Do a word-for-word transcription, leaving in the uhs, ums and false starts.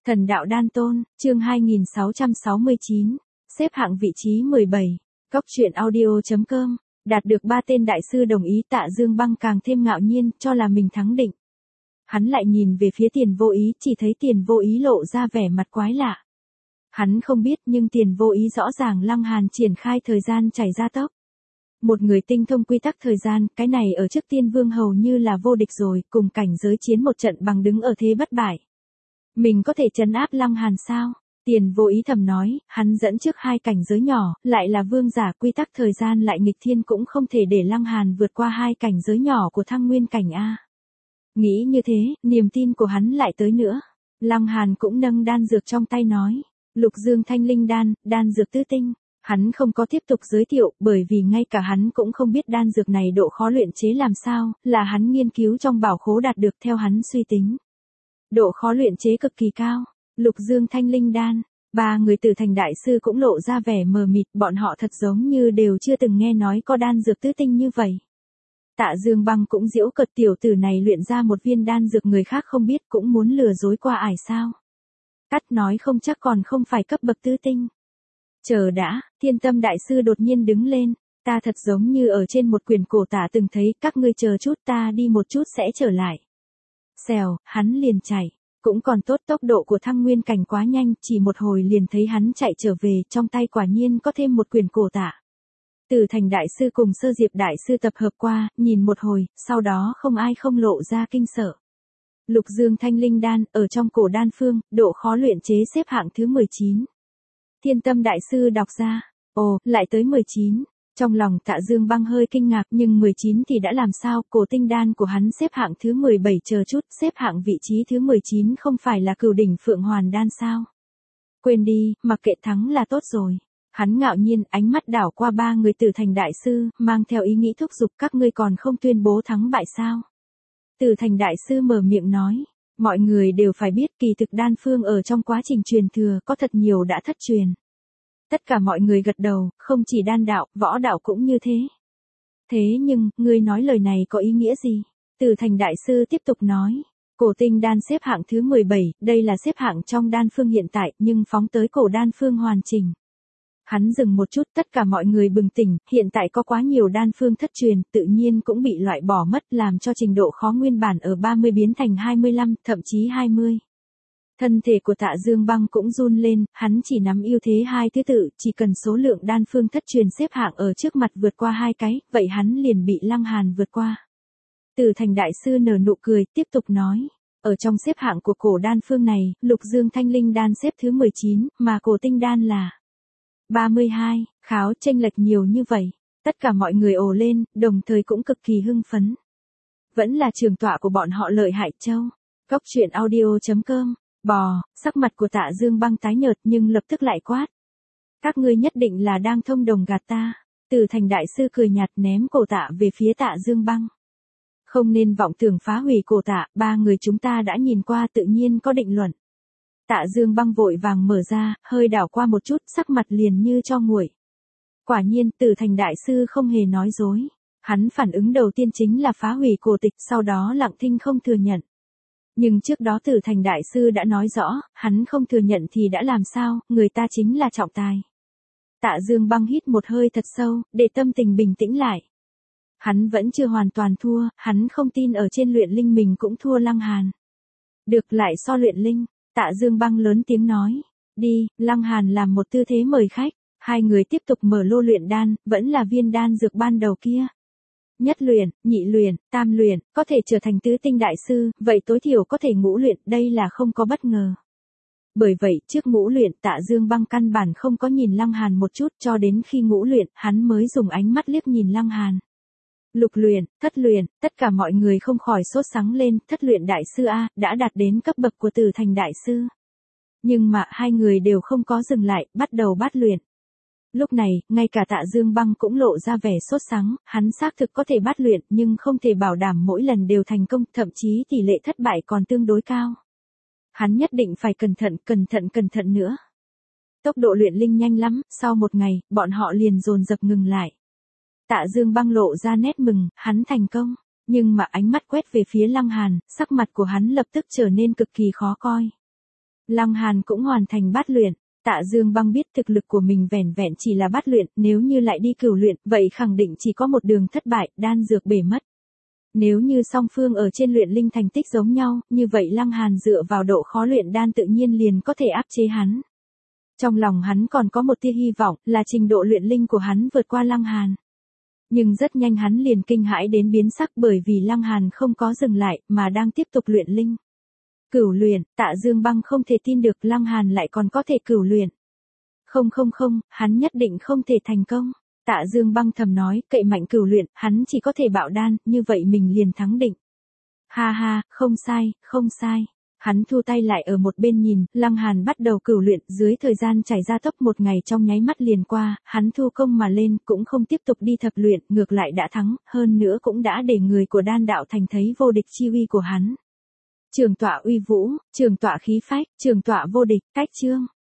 Thần đạo đan tôn, chương hai nghìn sáu trăm sáu mươi chín, xếp hạng vị trí mười bảy, Cóc truyện audio.com, đạt được ba tên đại sư đồng ý. Tạ Dương Băng càng thêm ngạo nhiên, cho là mình thắng định. Hắn lại nhìn về phía Tiền Vô Ý, chỉ thấy Tiền Vô Ý lộ ra vẻ mặt quái lạ. Hắn không biết nhưng Tiền Vô Ý rõ ràng Lăng Hàn triển khai thời gian chảy ra tốc. Một người tinh thông quy tắc thời gian, cái này ở trước Tiên Vương hầu như là vô địch rồi, cùng cảnh giới chiến một trận bằng đứng ở thế bất bại. Mình có thể trấn áp Lăng Hàn sao? Tiền Vô Ý thầm nói, hắn dẫn trước hai cảnh giới nhỏ, lại là vương giả, quy tắc thời gian lại nghịch thiên, cũng không thể để Lăng Hàn vượt qua hai cảnh giới nhỏ của thăng nguyên cảnh a. Nghĩ như thế, niềm tin của hắn lại tới nữa. Lăng Hàn cũng nâng đan dược trong tay nói, Lục Dương Thanh Linh đan, đan dược tứ tinh. Hắn không có tiếp tục giới thiệu, bởi vì ngay cả hắn cũng không biết đan dược này độ khó luyện chế làm sao, là hắn nghiên cứu trong bảo khố đạt được theo hắn suy tính. Độ khó luyện chế cực kỳ cao. Lục Dương Thanh Linh đan, ba người Tử Thành đại sư cũng lộ ra vẻ mờ mịt, bọn họ thật giống như đều chưa từng nghe nói có đan dược tứ tinh như vậy. Tạ Dương Băng cũng giễu cợt, tiểu tử này luyện ra một viên đan dược người khác không biết, cũng muốn lừa dối qua ải sao? Cắt nói không chắc còn không phải cấp bậc tứ tinh. Chờ đã, Thiên Tâm đại sư đột nhiên đứng lên, ta thật giống như ở trên một quyển cổ tả từng thấy, các ngươi chờ chút, ta đi một chút sẽ trở lại. Xèo, hắn liền chạy. Cũng còn tốt, tốc độ của thăng nguyên cảnh quá nhanh, chỉ một hồi liền thấy hắn chạy trở về, trong tay quả nhiên có thêm một quyển cổ tả. Tử Thành đại sư cùng Sơ Diệp đại sư tập hợp qua, nhìn một hồi, sau đó không ai không lộ ra kinh sợ. Lục Dương Thanh Linh đan, ở trong cổ đan phương, độ khó luyện chế xếp hạng thứ mười chín. Thiên Tâm đại sư đọc ra, ồ, lại tới mười chín. Trong lòng Tạ Dương Băng hơi kinh ngạc, nhưng mười chín thì đã làm sao, cổ tinh đan của hắn xếp hạng thứ mười bảy, chờ chút, xếp hạng vị trí thứ mười chín không phải là Cửu đỉnh Phượng Hoàn đan sao? Quên đi, mặc kệ thắng là tốt rồi. Hắn ngạo nhiên, ánh mắt đảo qua ba người Tử Thành đại sư, mang theo ý nghĩ thúc giục, các ngươi còn không tuyên bố thắng bại sao? Tử Thành đại sư mở miệng nói, mọi người đều phải biết, kỳ thực đan phương ở trong quá trình truyền thừa có thật nhiều đã thất truyền. Tất cả mọi người gật đầu, không chỉ đan đạo, võ đạo cũng như thế. Thế nhưng, ngươi nói lời này có ý nghĩa gì? Tử Thành đại sư tiếp tục nói, cổ tinh đan xếp hạng thứ mười bảy, đây là xếp hạng trong đan phương hiện tại, nhưng phóng tới cổ đan phương hoàn chỉnh. Hắn dừng một chút, tất cả mọi người bừng tỉnh, hiện tại có quá nhiều đan phương thất truyền, tự nhiên cũng bị loại bỏ mất, làm cho trình độ khó nguyên bản ở ba mươi biến thành hai mươi lăm, thậm chí hai mươi. Thân thể của Tạ Dương Băng cũng run lên, hắn chỉ nắm ưu thế hai thứ tự, chỉ cần số lượng đan phương thất truyền xếp hạng ở trước mặt vượt qua hai cái, vậy hắn liền bị Lăng Hàn vượt qua. Tử Thành đại sư nở nụ cười, tiếp tục nói, ở trong xếp hạng của cổ đan phương này, Lục Dương Thanh Linh đan xếp thứ mười chín, mà cổ tinh đan là ba mươi hai, kháo chênh lệch nhiều như vậy. Tất cả mọi người ồ lên, đồng thời cũng cực kỳ hưng phấn. Vẫn là trường tọa của bọn họ lợi hại châu. Cóc truyện audio.com. Bò, sắc mặt của Tạ Dương Băng tái nhợt nhưng lập tức lại quát. Các ngươi nhất định là đang thông đồng gạt ta. Tử Thành đại sư cười nhạt, ném cổ tạ về phía Tạ Dương Băng. Không nên vọng tưởng phá hủy cổ tạ, ba người chúng ta đã nhìn qua, tự nhiên có định luận. Tạ Dương Băng vội vàng mở ra, hơi đảo qua một chút, sắc mặt liền như cho nguội. Quả nhiên, Tử Thành đại sư không hề nói dối. Hắn phản ứng đầu tiên chính là phá hủy cổ tịch, sau đó lặng thinh không thừa nhận. Nhưng trước đó Tử Thành đại sư đã nói rõ, hắn không thừa nhận thì đã làm sao, người ta chính là trọng tài. Tạ Dương Băng hít một hơi thật sâu, để tâm tình bình tĩnh lại. Hắn vẫn chưa hoàn toàn thua, hắn không tin ở trên luyện linh mình cũng thua Lăng Hàn. Được, lại so luyện linh, Tạ Dương Băng lớn tiếng nói, đi. Lăng Hàn làm một tư thế mời khách, hai người tiếp tục mở lô luyện đan, vẫn là viên đan dược ban đầu kia. Nhất luyện, nhị luyện, tam luyện, có thể trở thành tứ tinh đại sư, vậy tối thiểu có thể ngũ luyện, đây là không có bất ngờ. Bởi vậy, trước ngũ luyện, Tạ Dương Băng căn bản không có nhìn Lăng Hàn một chút, cho đến khi ngũ luyện, hắn mới dùng ánh mắt liếc nhìn Lăng Hàn. Lục luyện, thất luyện, tất cả mọi người không khỏi sốt sắng lên, thất luyện đại sư A, đã đạt đến cấp bậc của Tử Thành đại sư. Nhưng mà, hai người đều không có dừng lại, bắt đầu bát luyện. Lúc này, ngay cả Tạ Dương Băng cũng lộ ra vẻ sốt sắng, hắn xác thực có thể bát luyện, nhưng không thể bảo đảm mỗi lần đều thành công, thậm chí tỷ lệ thất bại còn tương đối cao. Hắn nhất định phải cẩn thận, cẩn thận, cẩn thận nữa. Tốc độ luyện linh nhanh lắm, sau một ngày, bọn họ liền dồn dập ngừng lại. Tạ Dương Băng lộ ra nét mừng, hắn thành công, nhưng mà ánh mắt quét về phía Lăng Hàn, sắc mặt của hắn lập tức trở nên cực kỳ khó coi. Lăng Hàn cũng hoàn thành bát luyện. Tạ Dương Băng biết thực lực của mình vẻn vẹn chỉ là bát luyện, nếu như lại đi cửu luyện, vậy khẳng định chỉ có một đường thất bại, đan dược bể mất. Nếu như song phương ở trên luyện linh thành tích giống nhau, như vậy Lăng Hàn dựa vào độ khó luyện đan tự nhiên liền có thể áp chế hắn. Trong lòng hắn còn có một tia hy vọng, là trình độ luyện linh của hắn vượt qua Lăng Hàn. Nhưng rất nhanh hắn liền kinh hãi đến biến sắc bởi vì Lăng Hàn không có dừng lại, mà đang tiếp tục luyện linh. Cửu luyện, Tạ Dương Băng không thể tin được Lăng Hàn lại còn có thể cửu luyện. Không không không, hắn nhất định không thể thành công. Tạ Dương Băng thầm nói, cậy mạnh cửu luyện, hắn chỉ có thể bạo đan, như vậy mình liền thắng định. Ha ha, không sai, không sai. Hắn thu tay lại ở một bên nhìn, Lăng Hàn bắt đầu cửu luyện, dưới thời gian trải ra tốc một ngày trong nháy mắt liền qua, hắn thu công mà lên, cũng không tiếp tục đi thập luyện, ngược lại đã thắng, hơn nữa cũng đã để người của đan đạo thành thấy vô địch chi uy của hắn. Trường tọa uy vũ, trường tọa khí phách, trường tọa vô địch, cách chương.